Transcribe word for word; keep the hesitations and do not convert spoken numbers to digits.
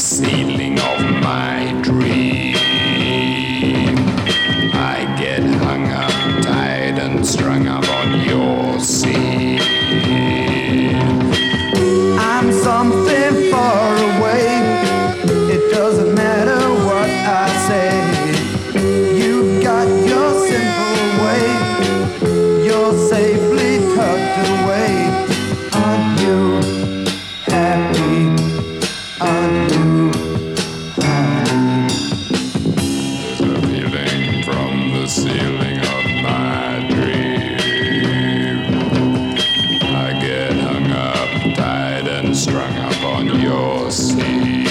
ceiling of my dream. I get hung up, tied and strung up on your sea. I'm something far away. It doesn't matter what I say. You've got your simple way. You're safely tucked away. Aren't you happy? Aren't you honey? The feeling from the ceiling of my dream. I get hung up, tied and strung up on your sea.